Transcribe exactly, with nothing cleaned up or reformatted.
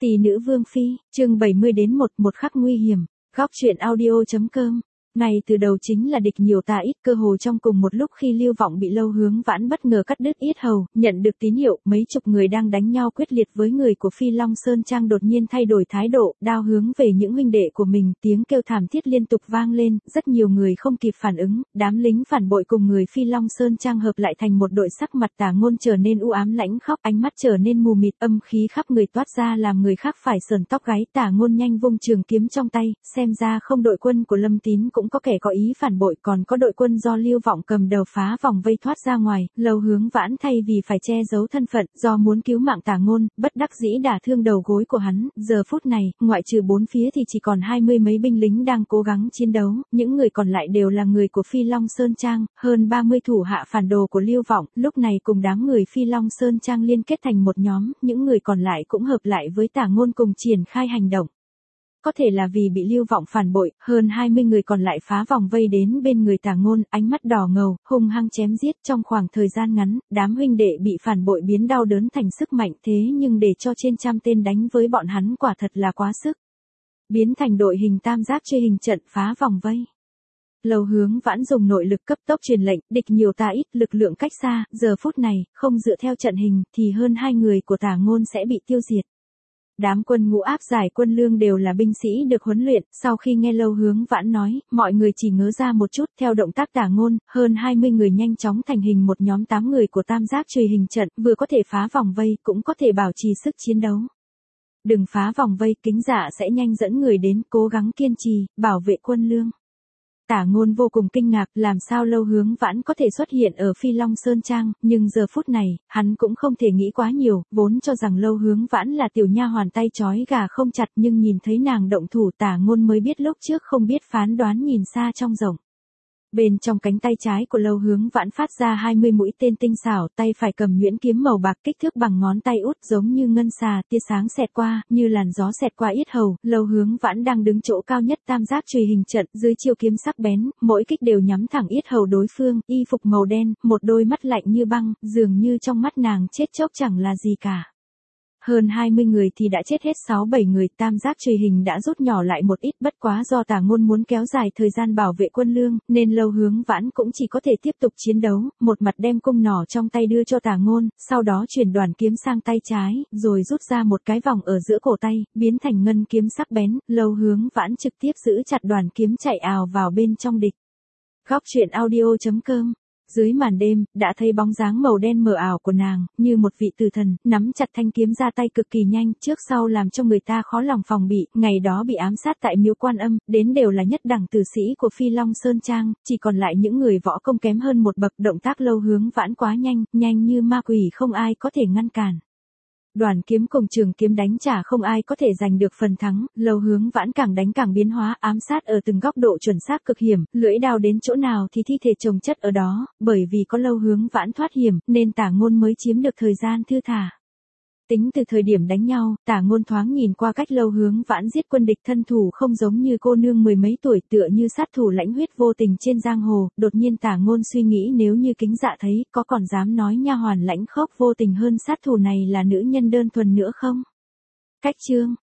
Tỷ nữ Vương Phi, chương bảy mươi đến một, một khắc nguy hiểm. Góc truyện audio.com. Ngay từ đầu chính là địch nhiều ta ít, cơ hồ trong cùng một lúc khi Lưu Vọng bị Lâu Hướng Vãn bất ngờ cắt đứt yết hầu, nhận được tín hiệu, mấy chục người đang đánh nhau quyết liệt với người của Phi Long Sơn Trang đột nhiên thay đổi thái độ, đao hướng về những huynh đệ của mình, tiếng kêu thảm thiết liên tục vang lên, rất nhiều người không kịp phản ứng, đám lính phản bội cùng người Phi Long Sơn Trang hợp lại thành một đội, sắc mặt Tả Ngôn trở nên u ám lãnh khốc, ánh mắt trở nên mù mịt, âm khí khắp người toát ra làm người khác phải sờn tóc gáy. Tả Ngôn nhanh vung trường kiếm trong tay, xem ra không đội quân của Lâm Tín cũng có kẻ có ý phản bội, còn có đội quân do Lưu Vọng cầm đầu phá vòng vây thoát ra ngoài. Lâu Hướng Vãn thay vì phải che giấu thân phận, do muốn cứu mạng Tả Ngôn, bất đắc dĩ đả thương đầu gối của hắn. Giờ phút này, ngoại trừ bốn phía thì chỉ còn hai mươi mấy binh lính đang cố gắng chiến đấu, những người còn lại đều là người của Phi Long Sơn Trang, hơn ba mươi thủ hạ phản đồ của Lưu Vọng, lúc này cùng đám người Phi Long Sơn Trang liên kết thành một nhóm, những người còn lại cũng hợp lại với Tả Ngôn cùng triển khai hành động. Có thể là vì bị Lưu Vọng phản bội, hơn hai mươi người còn lại phá vòng vây đến bên người Tả Ngôn, ánh mắt đỏ ngầu, hung hăng chém giết. Trong khoảng thời gian ngắn, đám huynh đệ bị phản bội biến đau đớn thành sức mạnh, thế nhưng để cho trên trăm tên đánh với bọn hắn quả thật là quá sức. Biến thành đội hình tam giác chơi hình trận phá vòng vây. Lâu Hướng Vãn dùng nội lực cấp tốc truyền lệnh, địch nhiều ta ít, lực lượng cách xa, giờ phút này, không dựa theo trận hình, thì hơn hai người của Tả Ngôn sẽ bị tiêu diệt. Đám quân ngũ áp giải quân lương đều là binh sĩ được huấn luyện, sau khi nghe Lâu Hướng Vãn nói, mọi người chỉ ngớ ra một chút, theo động tác Tả Ngôn, hơn hai mươi người nhanh chóng thành hình một nhóm tám người của tam giác chùy hình trận, vừa có thể phá vòng vây, cũng có thể bảo trì sức chiến đấu. Đừng phá vòng vây, Kính Dạ sẽ nhanh dẫn người đến, cố gắng kiên trì, bảo vệ quân lương. Tả Ngôn vô cùng kinh ngạc, làm sao Lâu Hướng Vãn có thể xuất hiện ở Phi Long Sơn Trang, nhưng giờ phút này, hắn cũng không thể nghĩ quá nhiều, vốn cho rằng Lâu Hướng Vãn là tiểu nha hoàn tay trói gà không chặt, nhưng nhìn thấy nàng động thủ Tả Ngôn mới biết lúc trước không biết phán đoán nhìn xa trong rộng. Bên trong cánh tay trái của Lâu Hướng Vãn phát ra hai mươi mũi tên tinh xảo, tay phải cầm nhuyễn kiếm màu bạc kích thước bằng ngón tay út, giống như ngân xà, tia sáng xẹt qua, như làn gió xẹt qua yết hầu. Lâu Hướng Vãn đang đứng chỗ cao nhất tam giác chùy hình trận, dưới chiêu kiếm sắc bén, mỗi kích đều nhắm thẳng yết hầu đối phương, y phục màu đen, một đôi mắt lạnh như băng, dường như trong mắt nàng chết chóc chẳng là gì cả. Hơn hai mươi người thì đã chết hết sáu bảy người, tam giác chùy hình đã rút nhỏ lại một ít, bất quá do Tả Ngôn muốn kéo dài thời gian bảo vệ quân lương, nên Lâu Hướng Vãn cũng chỉ có thể tiếp tục chiến đấu, một mặt đem cung nỏ trong tay đưa cho Tả Ngôn, sau đó chuyển đoàn kiếm sang tay trái, rồi rút ra một cái vòng ở giữa cổ tay, biến thành ngân kiếm sắc bén. Lâu Hướng Vãn trực tiếp giữ chặt đoàn kiếm chạy ào vào bên trong địch. Góc truyện audio.com. Dưới màn đêm, đã thấy bóng dáng màu đen mờ ảo của nàng, như một vị tử thần, nắm chặt thanh kiếm ra tay cực kỳ nhanh, trước sau làm cho người ta khó lòng phòng bị. Ngày đó bị ám sát tại Miếu Quan Âm, đến đều là nhất đẳng tử sĩ của Phi Long Sơn Trang, chỉ còn lại những người võ công kém hơn một bậc. Động tác Lâu Hướng Vãn quá nhanh, nhanh như ma quỷ, không ai có thể ngăn cản. Đoàn kiếm cùng trường kiếm đánh trả, không ai có thể giành được phần thắng. Lâu Hướng Vãn càng đánh càng biến hóa, ám sát ở từng góc độ chuẩn xác cực hiểm, lưỡi đao đến chỗ nào thì thi thể chồng chất ở đó, bởi vì có Lâu Hướng Vãn thoát hiểm, nên Tả Ngôn mới chiếm được thời gian thư thả. Tính từ thời điểm đánh nhau, Tả Ngôn thoáng nhìn qua cách Lâu Hướng Vãn giết quân địch, thân thủ không giống như cô nương mười mấy tuổi, tựa như sát thủ lãnh huyết vô tình trên giang hồ. Đột nhiên Tả Ngôn suy nghĩ, nếu như Kính Dạ thấy, có còn dám nói nha hoàn lãnh khốc vô tình hơn sát thủ này là nữ nhân đơn thuần nữa không? Cách chương